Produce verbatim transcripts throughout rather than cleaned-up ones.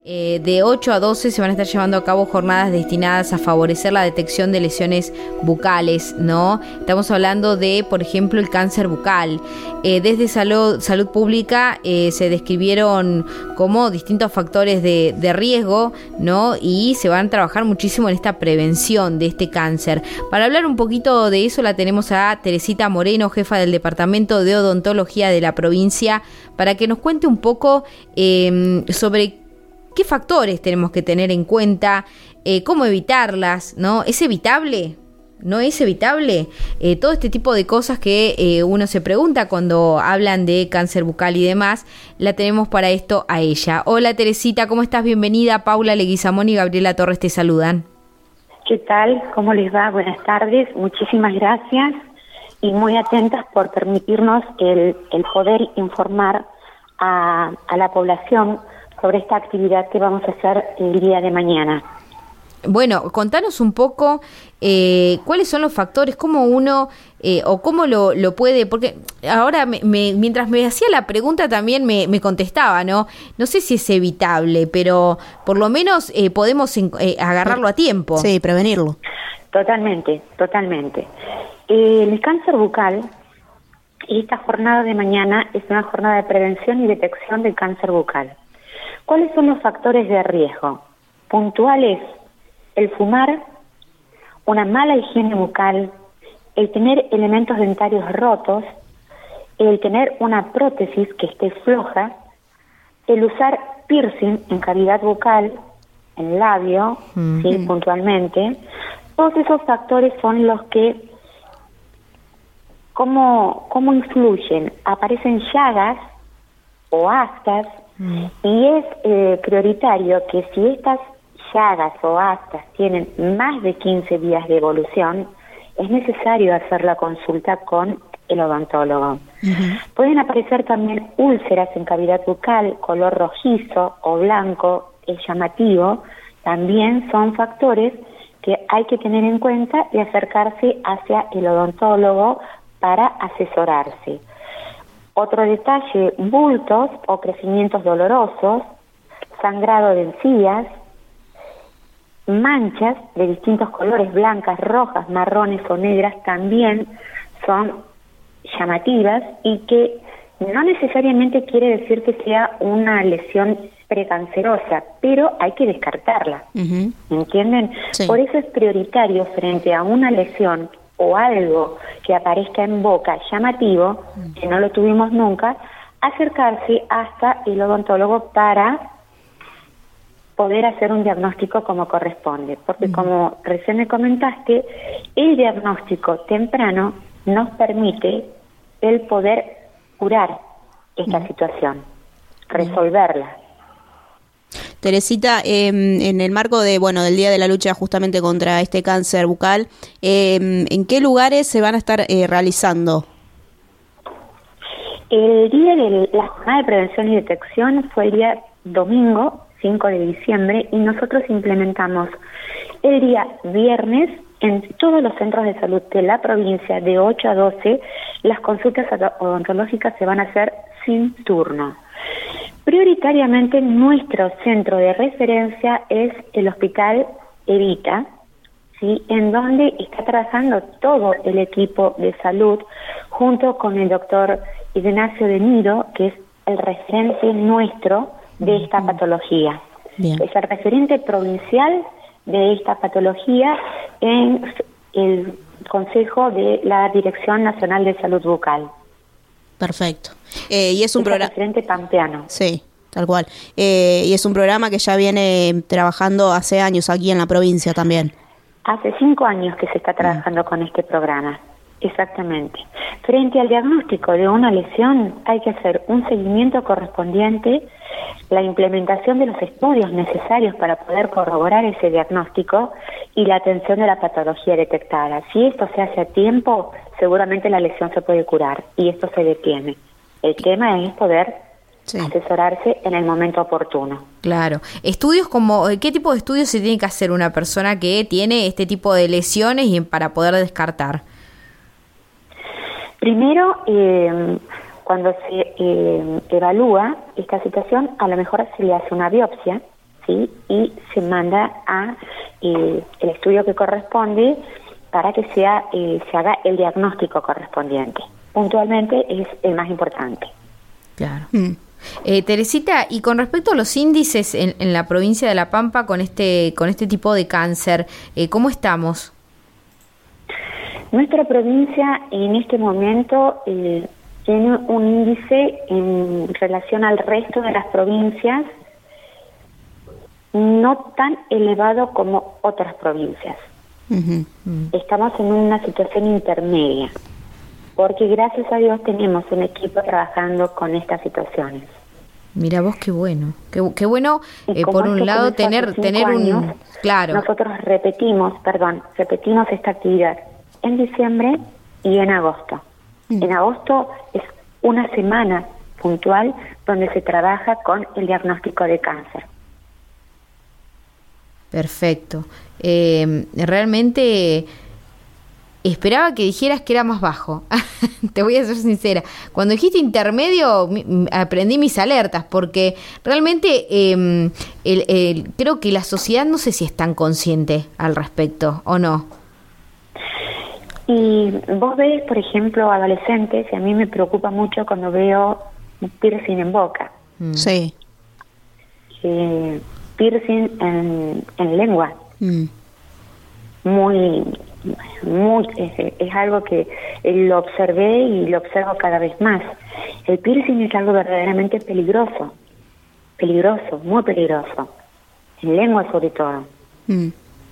Eh, de ocho a doce se van a estar llevando a cabo jornadas destinadas a favorecer la detección de lesiones bucales, ¿no? Estamos hablando de, por ejemplo, el cáncer bucal. Eh, desde salud, salud pública eh, se describieron como distintos factores de, de riesgo, ¿no? Y se van a trabajar muchísimo en esta prevención de este cáncer. Para hablar un poquito de eso la tenemos a Teresita Moreno, jefa del Departamento de Odontología de la provincia, para que nos cuente un poco eh, sobre ¿qué factores tenemos que tener en cuenta? Eh, ¿Cómo evitarlas? ¿No? ¿Es evitable? ¿No es evitable? Eh, todo este tipo de cosas que eh, uno se pregunta cuando hablan de cáncer bucal y demás, la tenemos para esto a ella. Hola Teresita, ¿cómo estás? Bienvenida. Paula Leguizamón y Gabriela Torres te saludan. ¿Qué tal? ¿Cómo les va? Buenas tardes. Muchísimas gracias y muy atentas por permitirnos el, el poder informar a, a la población sobre esta actividad que vamos a hacer el día de mañana. Bueno, contanos un poco eh, cuáles son los factores, cómo uno eh, o cómo lo, lo puede, porque ahora me, me, mientras me hacía la pregunta también me, me contestaba, ¿no? No sé si es evitable, pero por lo menos eh, podemos eh, agarrarlo a tiempo. Sí, prevenirlo. Totalmente, totalmente. Eh, el cáncer bucal, esta jornada de mañana es una jornada de prevención y detección del cáncer bucal. ¿Cuáles son los factores de riesgo? Puntuales: el fumar, una mala higiene bucal, el tener elementos dentarios rotos, el tener una prótesis que esté floja, el usar piercing en cavidad bucal, en labio, mm-hmm. ¿sí? Puntualmente. Todos esos factores son los que, ¿cómo, cómo influyen? Aparecen llagas o aftas. Y es eh, prioritario que si estas llagas o aftas tienen más de quince días de evolución, es necesario hacer la consulta con el odontólogo. Uh-huh. Pueden aparecer también úlceras en cavidad bucal, color rojizo o blanco, es llamativo. También son factores que hay que tener en cuenta y acercarse hacia el odontólogo para asesorarse. Otro detalle: bultos o crecimientos dolorosos, sangrado de encías, manchas de distintos colores, blancas, rojas, marrones o negras, también son llamativas y que no necesariamente quiere decir que sea una lesión precancerosa, pero hay que descartarla. Uh-huh. ¿Entienden? Sí. Por eso es prioritario, frente a una lesión o algo que aparezca en boca llamativo, que no lo tuvimos nunca, acercarse hasta el odontólogo para poder hacer un diagnóstico como corresponde. Porque uh-huh. como recién me comentaste, el diagnóstico temprano nos permite el poder curar esta uh-huh. situación, resolverla. Teresita, eh, en el marco de bueno del Día de la Lucha justamente contra este cáncer bucal, eh, ¿en qué lugares se van a estar eh, realizando? El día de la jornada de prevención y detección fue el día domingo, cinco de diciembre, y nosotros implementamos el día viernes en todos los centros de salud de la provincia de ocho a doce. Las consultas odontológicas se van a hacer sin turno. Prioritariamente nuestro centro de referencia es el Hospital Evita, ¿sí? En donde está trabajando todo el equipo de salud junto con el doctor Ignacio de Nido, que es el referente nuestro de esta mm-hmm. patología. Bien. Es el referente provincial de esta patología en el Consejo de la Dirección Nacional de Salud Bucal. Perfecto. Eh, y es un programa referente pampeano. Sí, tal cual. Eh, y es un programa que ya viene trabajando hace años aquí en la provincia también. Hace cinco años que se está trabajando mm. con este programa. Exactamente. Frente al diagnóstico de una lesión hay que hacer un seguimiento correspondiente, la implementación de los estudios necesarios para poder corroborar ese diagnóstico y la atención de la patología detectada. Si esto se hace a tiempo, seguramente la lesión se puede curar y esto se detiene. El tema es poder sí. asesorarse en el momento oportuno. Claro. Estudios como, ¿qué tipo de estudios se tiene que hacer una persona que tiene este tipo de lesiones y para poder descartar? Primero, eh, cuando se eh, evalúa esta situación, a lo mejor se le hace una biopsia ¿sí? Y se manda a eh, el estudio que corresponde para que sea eh, se haga el diagnóstico correspondiente. Puntualmente es el más importante. Claro. Mm. Eh, Teresita, y con respecto a los índices en, en la provincia de La Pampa con este con este tipo de cáncer, eh, ¿cómo estamos? Nuestra provincia en este momento eh, tiene un índice en relación al resto de las provincias no tan elevado como otras provincias. Uh-huh. Estamos en una situación intermedia, porque gracias a Dios tenemos un equipo trabajando con estas situaciones. Mira vos, qué bueno, qué, qué bueno, eh, por un lado tener tener años, un... Claro. Nosotros repetimos, perdón, repetimos esta actividad en diciembre y en agosto. Uh-huh. En agosto es una semana puntual donde se trabaja con el diagnóstico de cáncer. Perfecto. Eh, realmente esperaba que dijeras que era más bajo. Te voy a ser sincera. Cuando dijiste intermedio, mi, aprendí mis alertas, porque realmente eh, el, el, creo que la sociedad no sé si es tan consciente al respecto, ¿o no? Y vos ves, por ejemplo, adolescentes, y a mí me preocupa mucho cuando veo piercing en boca. Mm. Sí. Eh, piercing en, en lengua. Mm. Muy, muy es, es algo que lo observé y lo observo cada vez más. El piercing es algo verdaderamente peligroso, peligroso, muy peligroso, en lengua sobre todo. Mm.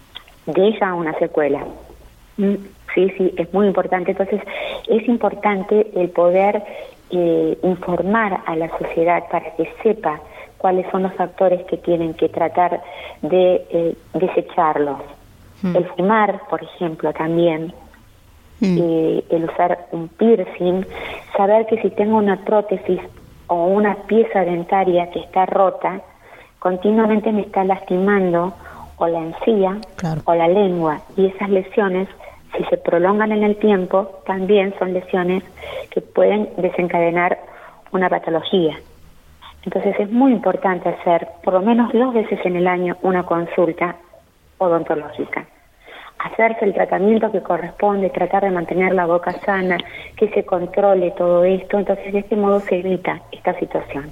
Deja una secuela. Mm. Sí, sí, es muy importante. Entonces, es importante el poder eh, informar a la sociedad para que sepa cuáles son los factores que tienen que tratar de eh, desecharlos. Mm. El fumar, por ejemplo, también, mm. eh, el usar un piercing, saber que si tengo una prótesis o una pieza dentaria que está rota, continuamente me está lastimando o la encía, claro, o la lengua, y esas lesiones, si se prolongan en el tiempo, también son lesiones que pueden desencadenar una patología. Entonces es muy importante hacer por lo menos dos veces en el año una consulta odontológica. Hacerse el tratamiento que corresponde, tratar de mantener la boca sana, que se controle todo esto. Entonces de este modo se evita esta situación.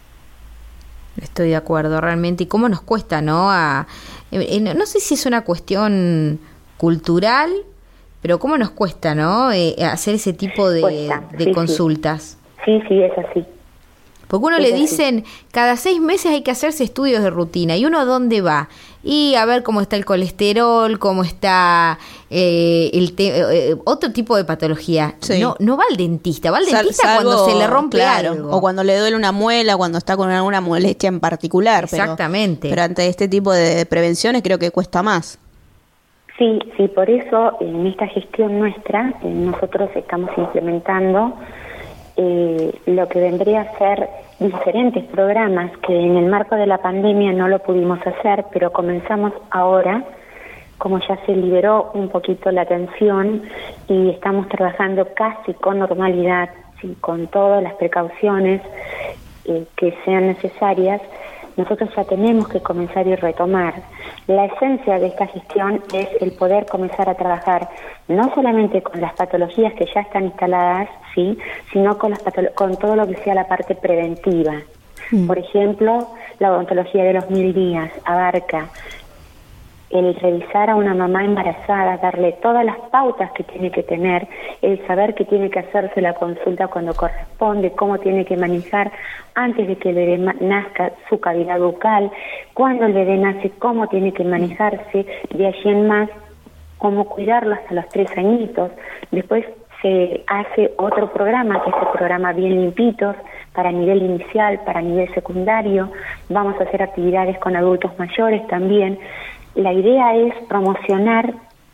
Estoy de acuerdo, realmente. ¿Y cómo nos cuesta, no? A, eh, no sé si es una cuestión cultural, pero cómo nos cuesta, ¿no? Eh, hacer ese tipo de, cuesta, de sí, consultas. Sí, sí, es así. Porque uno es le así. Dicen, cada seis meses hay que hacerse estudios de rutina. ¿Y uno dónde va? Y a ver cómo está el colesterol, cómo está eh, el te- eh, otro tipo de patología. Sí. No no va al dentista, va al dentista Sal- salvo, cuando se le rompe claro, algo. O cuando le duele una muela, cuando está con alguna molestia en particular. Exactamente. Pero, pero ante este tipo de prevenciones creo que cuesta más. Sí, sí, por eso en esta gestión nuestra eh, nosotros estamos implementando eh, lo que vendría a ser diferentes programas que en el marco de la pandemia no lo pudimos hacer, pero comenzamos ahora, como ya se liberó un poquito la tensión y estamos trabajando casi con normalidad, ¿sí? Con todas las precauciones eh, que sean necesarias. Nosotros ya tenemos que comenzar y retomar. La esencia de esta gestión es el poder comenzar a trabajar no solamente con las patologías que ya están instaladas, sí, sino con las patolo- con todo lo que sea la parte preventiva. Mm. Por ejemplo, la odontología de los mil días abarca el revisar a una mamá embarazada, darle todas las pautas que tiene que tener, el saber que tiene que hacerse la consulta cuando corresponde, cómo tiene que manejar antes de que el bebé nazca su cavidad bucal, cuando el bebé nace, cómo tiene que manejarse, de allí en más, cómo cuidarlo hasta los tres añitos. Después se hace otro programa, que es el programa Bien Limpitos, para nivel inicial, para nivel secundario. Vamos a hacer actividades con adultos mayores también. La idea es promocionar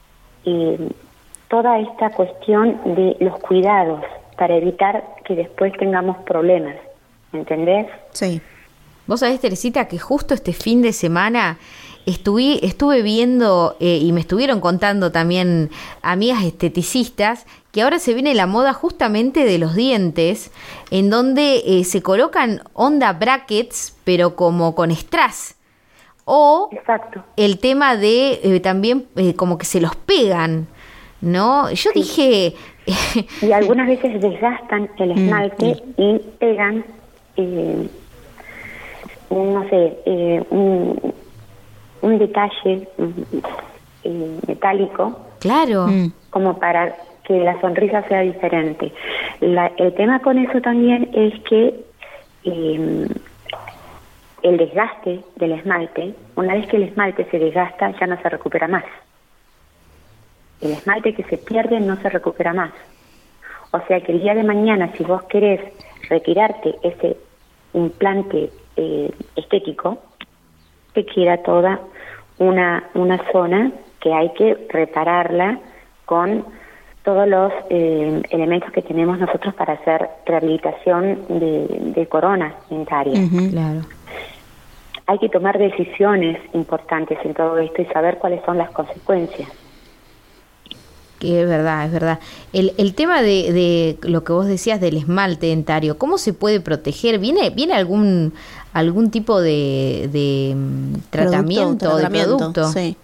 eh, toda esta cuestión de los cuidados para evitar que después tengamos problemas, ¿entendés? Sí. Vos sabés, Teresita, que justo este fin de semana estuve, estuve viendo eh, y me estuvieron contando también amigas esteticistas que ahora se viene la moda justamente de los dientes, en donde eh, se colocan onda brackets, pero como con strass. O Exacto. el tema de eh, también eh, como que se los pegan, ¿no? Yo Sí. dije... Y algunas veces desgastan el esmalte Mm. y pegan, eh, un, no sé, eh, un, un detalle eh, metálico, Claro. Mm. como para que la sonrisa sea diferente. La, el tema con eso también es que eh, el desgaste del esmalte, una vez que el esmalte se desgasta, ya no se recupera más. El esmalte que se pierde no se recupera más. O sea que el día de mañana, si vos querés retirarte ese implante eh, estético, te queda toda una, una zona que hay que repararla con todos los eh, elementos que tenemos nosotros para hacer rehabilitación de, de corona dentaria. Ujú. Claro. Hay que tomar decisiones importantes en todo esto y saber cuáles son las consecuencias. Que es verdad, es verdad. El, el tema de, de lo que vos decías del esmalte dentario, ¿cómo se puede proteger? ¿Viene viene algún algún tipo de, de mm, tratamiento, Producto, de tratamiento, producto? Sí.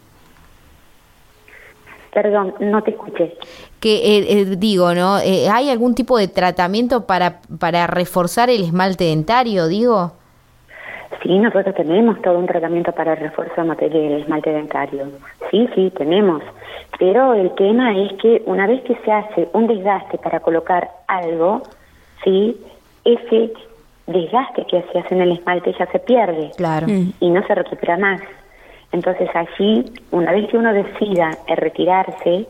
Perdón, no te escuché. Que eh, eh, digo, ¿no? Eh, ¿hay algún tipo de tratamiento para para reforzar el esmalte dentario, digo? Sí, nosotros tenemos todo un tratamiento para el refuerzo del esmalte dentario. Sí, sí, tenemos. Pero el tema es que una vez que se hace un desgaste para colocar algo, sí, ese desgaste que se hace en el esmalte ya se pierde. Claro. Mm. Y no se recupera más. Entonces allí, una vez que uno decida eh, retirarse,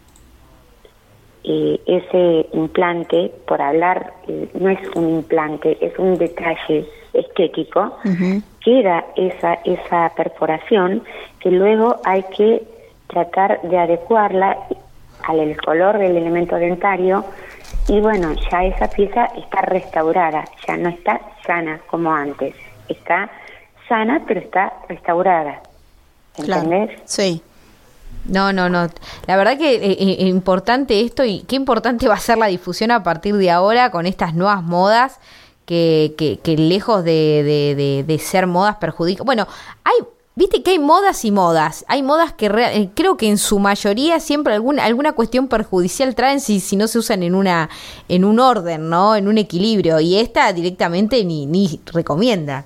eh, ese implante, por hablar, eh, no es un implante, es un detalle estético, Ujú. queda esa, esa perforación que luego hay que tratar de adecuarla al color del elemento dentario y bueno, ya esa pieza está restaurada, ya no está sana como antes, está sana pero está restaurada, ¿entendés? Claro. Sí. No, no, no. La verdad que es eh, eh, importante esto y qué importante va a ser la difusión a partir de ahora con estas nuevas modas que, que, que lejos de, de, de, de ser modas perjudican. Bueno, hay, viste que hay modas y modas. Hay modas que real, eh, creo que en su mayoría siempre alguna alguna cuestión perjudicial traen si, si no se usan en una en un orden, ¿no? En un equilibrio. Y esta directamente ni, ni recomienda.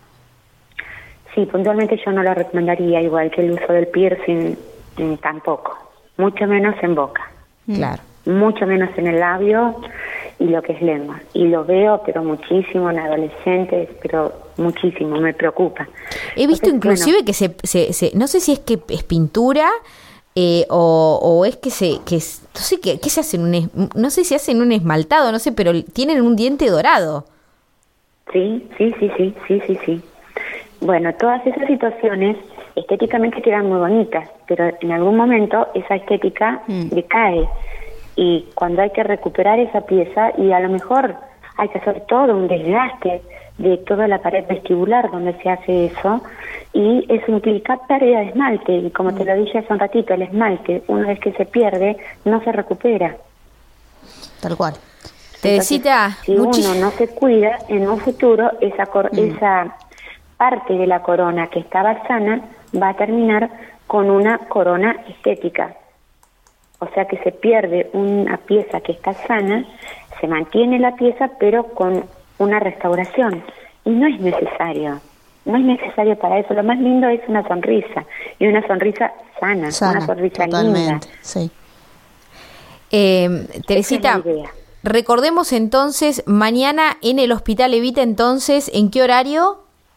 Sí, puntualmente yo no lo recomendaría, igual que el uso del piercing, mm, tampoco, mucho menos en boca, Claro. mucho menos en el labio y lo que es lengua. Y lo veo, pero muchísimo en adolescentes, pero muchísimo, me preocupa. He visto Entonces, inclusive bueno, que se, se, se- no sé si es que es pintura eh, o, o es que se, que es- no sé qué, qué se hacen un, es- no sé si hacen un esmaltado, no sé, pero tienen un diente dorado. sí, sí, sí, sí, sí, sí, sí. Bueno, todas esas situaciones estéticamente quedan muy bonitas, pero en algún momento esa estética Mm. decae. Y cuando hay que recuperar esa pieza, y a lo mejor hay que hacer todo un desgaste de toda la pared vestibular donde se hace eso, y eso implica pérdida de esmalte. Y como te lo dije hace un ratito, el esmalte, una vez que se pierde, no se recupera. Tal cual. Teresita, Entonces, si muchi- uno no se cuida, en un futuro esa cor- esa parte de la corona que estaba sana va a terminar con una corona estética. O sea que se pierde una pieza que está sana, se mantiene la pieza pero con una restauración. Y no es necesario, no es necesario para eso. Lo más lindo es una sonrisa, y una sonrisa sana, Sana, una sonrisa totalmente. linda. Sí. eh, Teresita, Esa es la idea. recordemos entonces, mañana en el Hospital Evita, entonces, ¿en qué horario?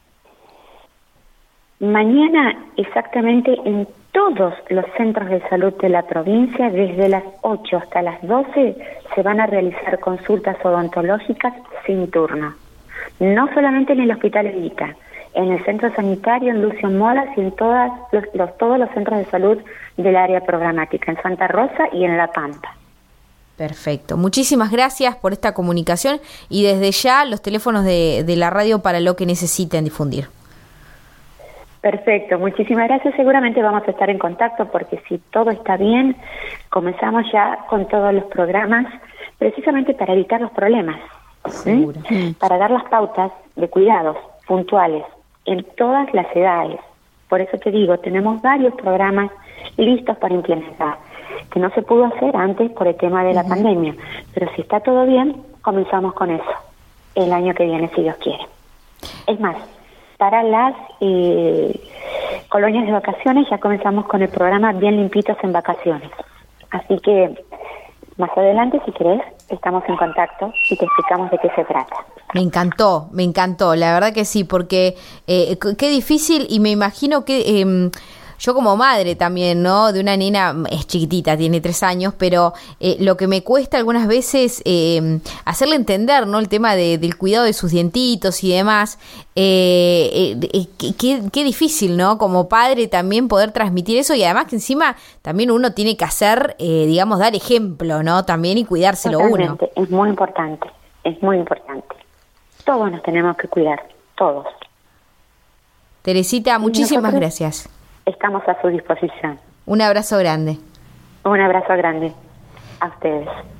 Mañana exactamente en todos los centros de salud de la provincia, desde las ocho hasta las doce, se van a realizar consultas odontológicas sin turno. No solamente en el Hospital Evita, en el Centro Sanitario, en Lucio Molas y en todas los, los, todos los centros de salud del área programática, en Santa Rosa y en La Pampa. Perfecto. Muchísimas gracias por esta comunicación y desde ya los teléfonos de, de la radio para lo que necesiten difundir. Perfecto, muchísimas gracias. Seguramente vamos a estar en contacto porque si todo está bien, comenzamos ya con todos los programas precisamente para evitar los problemas, Seguro. ¿sí? Para dar las pautas de cuidados puntuales en todas las edades, Por eso te digo, tenemos varios programas listos para implementar, que no se pudo hacer antes por el tema de la uh-huh. pandemia, pero si está todo bien, comenzamos con eso el año que viene, si Dios quiere. Es más, para las eh, colonias de vacaciones ya comenzamos con el programa Bien Limpitos en Vacaciones. Así que más adelante, si querés, estamos en contacto y te explicamos de qué se trata. Me encantó, me encantó, la verdad que sí, porque eh, qué difícil, y me imagino que eh, yo como madre también, ¿no? De una nena, es chiquitita, tiene tres años, pero eh, lo que me cuesta algunas veces eh, hacerle entender, ¿no? El tema de, del cuidado de sus dientitos y demás, eh, eh, qué, qué difícil, ¿no? Como padre también poder transmitir eso, y además que encima también uno tiene que hacer, eh, digamos, dar ejemplo, ¿no? También, y cuidárselo Totalmente. uno. Es muy importante, es muy importante. Todos nos tenemos que cuidar, todos. Teresita, muchísimas gracias. Estamos a su disposición. Un abrazo grande. Un abrazo grande a ustedes.